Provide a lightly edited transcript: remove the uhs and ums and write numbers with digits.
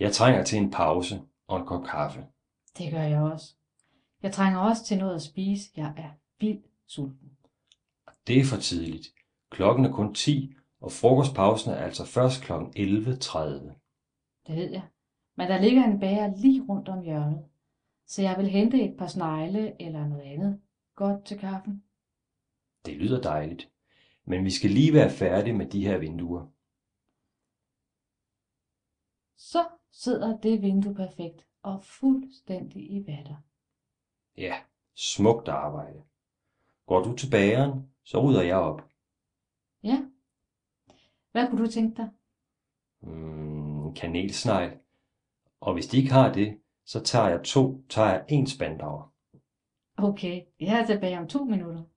Jeg trænger til en pause og en kop kaffe. Det gør jeg også. Jeg trænger også til noget at spise. Jeg er vildt sulten. Det er for tidligt. Klokken er kun 10, og frokostpausen er altså først kl. 11:30. Det ved jeg. Men der ligger en bager lige rundt om hjørnet. Så jeg vil hente et par snegle eller noget andet godt til kaffen. Det lyder dejligt. Men vi skal lige være færdige med de her vinduer. Så sidder det vindue perfekt og fuldstændig i vatter. Ja, smukt arbejde. Går du til bageren, så rydder jeg op. Ja, hvad kunne du tænke dig? Kanelsnegl. Og hvis de ikke har det, så tager jeg en spandauer. Okay, jeg er tilbage om 2 minutter.